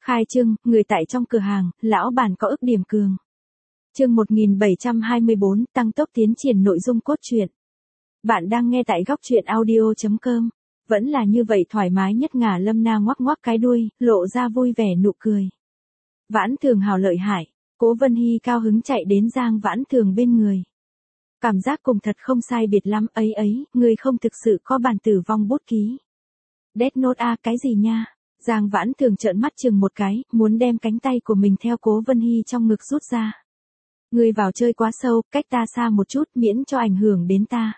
Khai trương, người tại trong cửa hàng, lão bản có ức điểm cường. Chương 1724, tăng tốc tiến triển nội dung cốt truyện. Bạn đang nghe tại góc truyện audio.com. Vẫn là như vậy thoải mái nhất ngả Lâm Na ngoắc ngoắc cái đuôi, lộ ra vui vẻ nụ cười. Vãn Thường hào lợi hại, Cố Vân Hy cao hứng chạy đến Giang Vãn Thường bên người. Cảm giác cùng thật không sai biệt lắm ấy, người không thực sự có bản tử vong bút ký. Death Note a cái gì nha? Giang Vãn Thường trợn mắt chừng một cái, muốn đem cánh tay của mình theo Cố Vân Hy trong ngực rút ra. Ngươi vào chơi quá sâu, cách ta xa một chút miễn cho ảnh hưởng đến ta.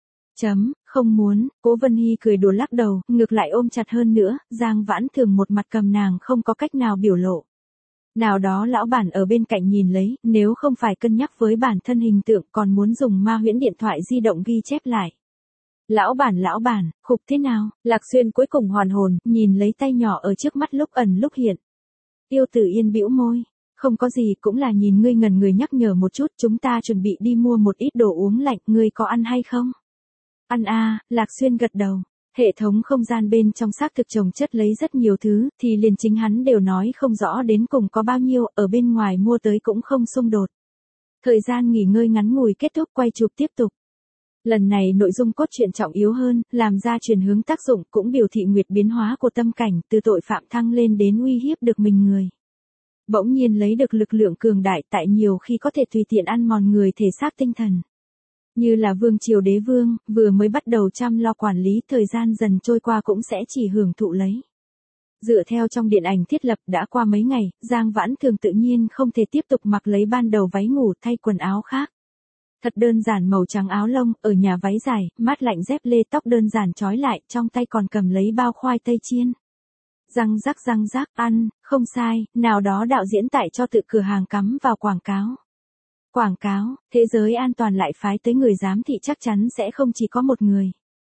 Không muốn, Cố Vân Hy cười đùa lắc đầu, ngược lại ôm chặt hơn nữa, Giang Vãn Thường một mặt cầm nàng không có cách nào biểu lộ. Nào đó lão bản ở bên cạnh nhìn lấy, nếu không phải cân nhắc với bản thân hình tượng còn muốn dùng ma huyễn điện thoại di động ghi chép lại. Lão bản, khục thế nào? Lạc Xuyên cuối cùng hoàn hồn, nhìn lấy tay nhỏ ở trước mắt lúc ẩn lúc hiện. Tiêu Tử Yên bĩu môi, không có gì, cũng là nhìn ngươi ngần người nhắc nhở một chút, chúng ta chuẩn bị đi mua một ít đồ uống lạnh, ngươi có ăn hay không? Ăn a, Lạc Xuyên gật đầu. Hệ thống không gian bên trong xác thực chồng chất lấy rất nhiều thứ, thì liền chính hắn đều nói không rõ đến cùng có bao nhiêu, ở bên ngoài mua tới cũng không xung đột. Thời gian nghỉ ngơi ngắn ngủi kết thúc, quay chụp tiếp tục. Lần này nội dung cốt truyện trọng yếu hơn, làm ra chuyển hướng tác dụng, cũng biểu thị nguyệt biến hóa của tâm cảnh, từ tội phạm thăng lên đến uy hiếp được mình người. Bỗng nhiên lấy được lực lượng cường đại, tại nhiều khi có thể tùy tiện ăn mòn người thể xác tinh thần. Như là vương triều đế vương, vừa mới bắt đầu chăm lo quản lý, thời gian dần trôi qua cũng sẽ chỉ hưởng thụ lấy. Dựa theo trong điện ảnh thiết lập, đã qua mấy ngày, Giang Vãn Thường tự nhiên không thể tiếp tục mặc lấy ban đầu váy ngủ, thay quần áo khác. Thật đơn giản màu trắng áo lông, ở nhà váy dài, mát lạnh dép lê, tóc đơn giản trói lại, trong tay còn cầm lấy bao khoai tây chiên. Răng rắc, ăn, không sai, nào đó đạo diễn tại cho tự cửa hàng cắm vào quảng cáo. Quảng cáo, thế giới an toàn lại phái tới người giám thị chắc chắn sẽ không chỉ có một người.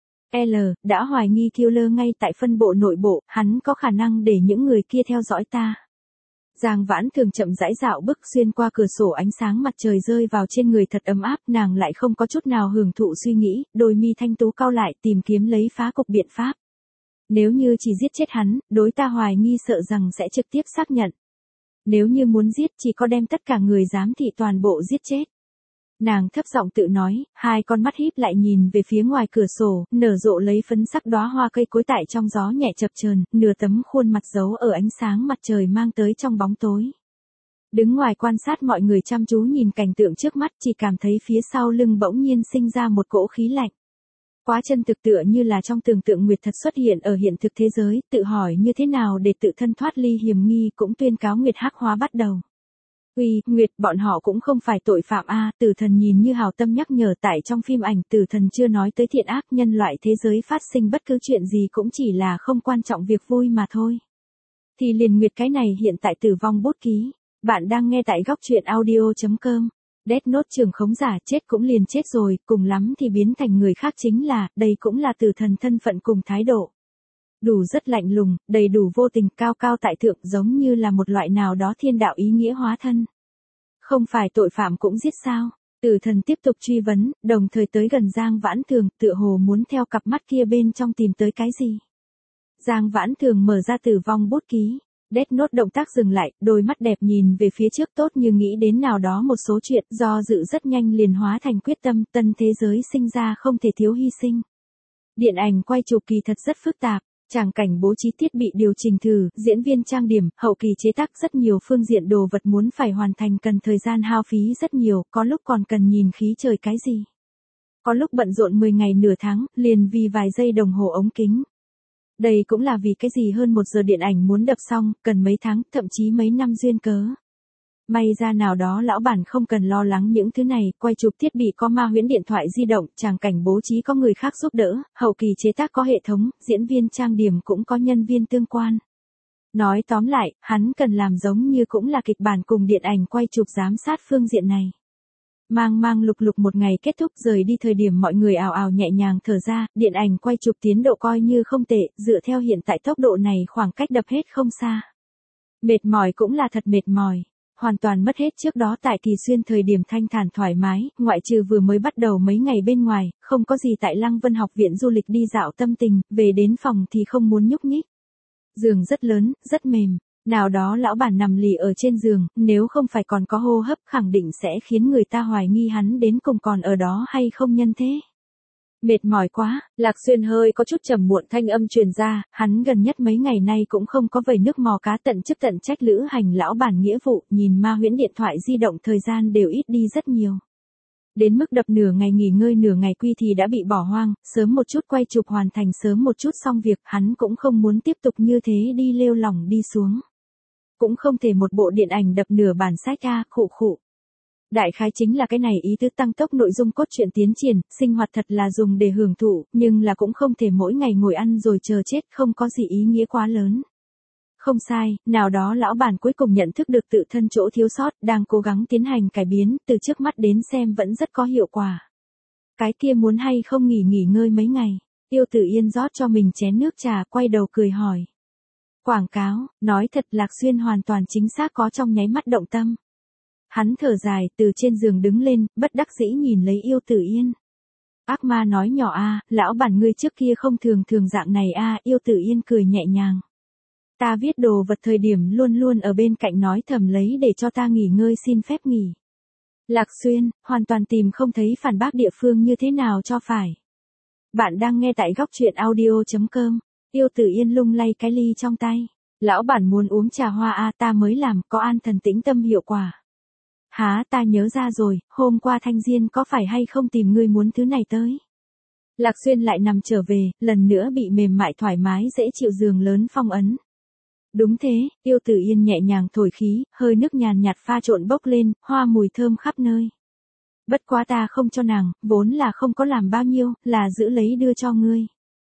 Đã hoài nghi killer ngay tại phân bộ nội bộ, hắn có khả năng để những người kia theo dõi ta. Giang Vãn Thường chậm rãi dạo bước xuyên qua cửa sổ, ánh sáng mặt trời rơi vào trên người thật ấm áp, nàng lại không có chút nào hưởng thụ suy nghĩ, đôi mi thanh tú cau lại tìm kiếm lấy phá cục biện pháp. Nếu như chỉ giết chết hắn, đối ta hoài nghi sợ rằng sẽ trực tiếp xác nhận. Nếu như muốn giết chỉ có đem tất cả người giám thị toàn bộ giết chết. Nàng thấp giọng tự nói, hai con mắt híp lại nhìn về phía ngoài cửa sổ, nở rộ lấy phấn sắc đóa hoa cây cối tại trong gió nhẹ chập chờn, nửa tấm khuôn mặt giấu ở ánh sáng mặt trời mang tới trong bóng tối. Đứng ngoài quan sát mọi người chăm chú nhìn cảnh tượng trước mắt, chỉ cảm thấy phía sau lưng bỗng nhiên sinh ra một cỗ khí lạnh. Quá chân thực, tựa như là trong tưởng tượng nguyệt thật xuất hiện ở hiện thực thế giới, tự hỏi như thế nào để tự thân thoát ly hiểm nghi, cũng tuyên cáo nguyệt hắc hóa bắt đầu. Nguyệt, bọn họ cũng không phải tội phạm a, Tử Thần nhìn như hào tâm nhắc nhở, tại trong phim ảnh Tử Thần chưa nói tới thiện ác, nhân loại thế giới phát sinh bất cứ chuyện gì cũng chỉ là không quan trọng việc vui mà thôi. Thì liền Nguyệt cái này hiện tại tử vong bút ký. Bạn đang nghe tại góc truyện audio.com. Death Note trường khống giả, chết cũng liền chết rồi, cùng lắm thì biến thành người khác, chính là, đây cũng là Tử Thần thân phận cùng thái độ. Đủ rất lạnh lùng, đầy đủ vô tình, cao cao tại thượng, giống như là một loại nào đó thiên đạo ý nghĩa hóa thân. Không phải tội phạm cũng giết sao? Tử Thần tiếp tục truy vấn, đồng thời tới gần Giang Vãn Thường, tựa hồ muốn theo cặp mắt kia bên trong tìm tới cái gì. Giang Vãn Thường mở ra tử vong bút ký. Death Note động tác dừng lại, đôi mắt đẹp nhìn về phía trước, tốt như nghĩ đến nào đó một số chuyện, do dự rất nhanh liền hóa thành quyết tâm, tân thế giới sinh ra không thể thiếu hy sinh. Điện ảnh quay chụp kỳ thật rất phức tạp, tràng cảnh bố trí thiết bị điều chỉnh thử, diễn viên trang điểm, hậu kỳ chế tác, rất nhiều phương diện đồ vật muốn phải hoàn thành cần thời gian hao phí rất nhiều, có lúc còn cần nhìn khí trời cái gì. Có lúc bận rộn 10 ngày nửa tháng, liền vì vài giây đồng hồ ống kính. Đây cũng là vì cái gì hơn 1 giờ điện ảnh muốn đập xong, cần mấy tháng, thậm chí mấy năm duyên cớ. May ra nào đó lão bản không cần lo lắng những thứ này, quay chụp thiết bị có ma huyễn điện thoại di động, tràng cảnh bố trí có người khác giúp đỡ, hậu kỳ chế tác có hệ thống, diễn viên trang điểm cũng có nhân viên tương quan. Nói tóm lại, hắn cần làm giống như cũng là kịch bản cùng điện ảnh quay chụp giám sát phương diện này. Mang lục một ngày kết thúc, rời đi thời điểm mọi người ào ào nhẹ nhàng thở ra, điện ảnh quay chụp tiến độ coi như không tệ, dựa theo hiện tại tốc độ này khoảng cách đập hết không xa. Mệt mỏi cũng là thật mệt mỏi, hoàn toàn mất hết trước đó tại Kỳ Xuyên thời điểm thanh thản thoải mái, ngoại trừ vừa mới bắt đầu mấy ngày bên ngoài, không có gì tại Lăng Vân học viện du lịch đi dạo tâm tình, về đến phòng thì không muốn nhúc nhích. Giường rất lớn, rất mềm. Nào đó lão bản nằm lì ở trên giường, nếu không phải còn có hô hấp khẳng định sẽ khiến người ta hoài nghi hắn đến cùng còn ở đó hay không nhân thế. Mệt mỏi quá, Lạc Xuyên hơi có chút trầm muộn thanh âm truyền ra, hắn gần nhất mấy ngày nay cũng không có vẩy nước mò cá tận chức tận trách lữ hành lão bản nghĩa vụ, nhìn Ma Huyễn điện thoại di động thời gian đều ít đi rất nhiều. Đến mức đập nửa ngày nghỉ ngơi nửa ngày quy thì đã bị bỏ hoang, sớm một chút quay chụp hoàn thành sớm một chút xong việc, hắn cũng không muốn tiếp tục như thế đi lêu lỏng đi xuống. Cũng không thể một bộ điện ảnh đập nửa bản sách khụ khụ. Đại khái chính là cái này ý tứ tăng tốc nội dung cốt truyện tiến triển, sinh hoạt thật là dùng để hưởng thụ, nhưng là cũng không thể mỗi ngày ngồi ăn rồi chờ chết, không có gì ý nghĩa quá lớn. Không sai, nào đó lão bản cuối cùng nhận thức được tự thân chỗ thiếu sót, đang cố gắng tiến hành cải biến, từ trước mắt đến xem vẫn rất có hiệu quả. Cái kia muốn hay không nghỉ ngơi mấy ngày, Tiêu Tử Yên rót cho mình chén nước trà, quay đầu cười hỏi. Quảng cáo, nói thật Lạc Xuyên hoàn toàn chính xác có trong nháy mắt động tâm. Hắn thở dài, từ trên giường đứng lên, bất đắc dĩ nhìn lấy Yêu Tử Yên. Ác ma nói nhỏ lão bản ngươi trước kia không thường dạng này Yêu Tử Yên cười nhẹ nhàng. Ta viết đồ vật thời điểm luôn luôn ở bên cạnh nói thầm lấy để cho ta nghỉ ngơi xin phép nghỉ. Lạc Xuyên, hoàn toàn tìm không thấy phản bác địa phương như thế nào cho phải. Bạn đang nghe tại góc truyện audio.com. Yêu Tử Yên lung lay cái ly trong tay. Lão bản muốn uống trà hoa ta mới làm, có an thần tĩnh tâm hiệu quả. Ta nhớ ra rồi, hôm qua Thanh Diên có phải hay không tìm ngươi muốn thứ này tới. Lạc Xuyên lại nằm trở về, lần nữa bị mềm mại thoải mái dễ chịu giường lớn phong ấn. Đúng thế, Yêu Tử Yên nhẹ nhàng thổi khí, hơi nước nhàn nhạt pha trộn bốc lên, hoa mùi thơm khắp nơi. Bất quá ta không cho nàng, vốn là không có làm bao nhiêu, là giữ lấy đưa cho ngươi.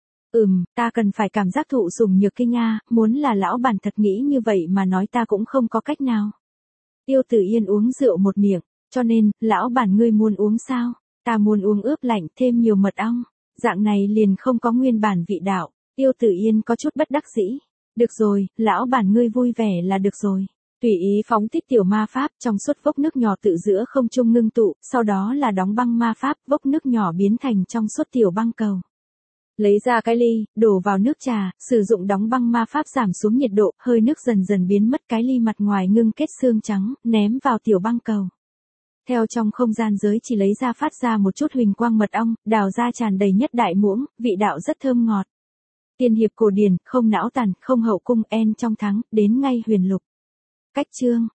Ta cần phải cảm giác thụ sủng nhược kinh muốn là lão bản thật nghĩ như vậy mà nói ta cũng không có cách nào. Yêu Tử Yên uống rượu một miệng, cho nên, lão bản ngươi muốn uống sao? Ta muốn uống ướp lạnh thêm nhiều mật ong, dạng này liền không có nguyên bản vị đạo. Yêu Tử Yên có chút bất đắc dĩ. Được rồi, lão bản ngươi vui vẻ là được rồi. Tùy ý phóng thích tiểu ma pháp trong suốt vốc nước nhỏ tự giữa không trung ngưng tụ, sau đó là đóng băng ma pháp, vốc nước nhỏ biến thành trong suốt tiểu băng cầu. Lấy ra cái ly, đổ vào nước trà, sử dụng đóng băng ma pháp giảm xuống nhiệt độ, hơi nước dần dần biến mất cái ly mặt ngoài ngưng kết xương trắng, ném vào tiểu băng cầu. Theo trong không gian giới chỉ lấy ra phát ra một chút huỳnh quang mật ong, đào ra tràn đầy nhất đại muỗng, vị đạo rất thơm ngọt. Tiên hiệp cổ điển, không não tàn, không hậu cung, en trong thắng, đến ngay huyền lục. Cách chương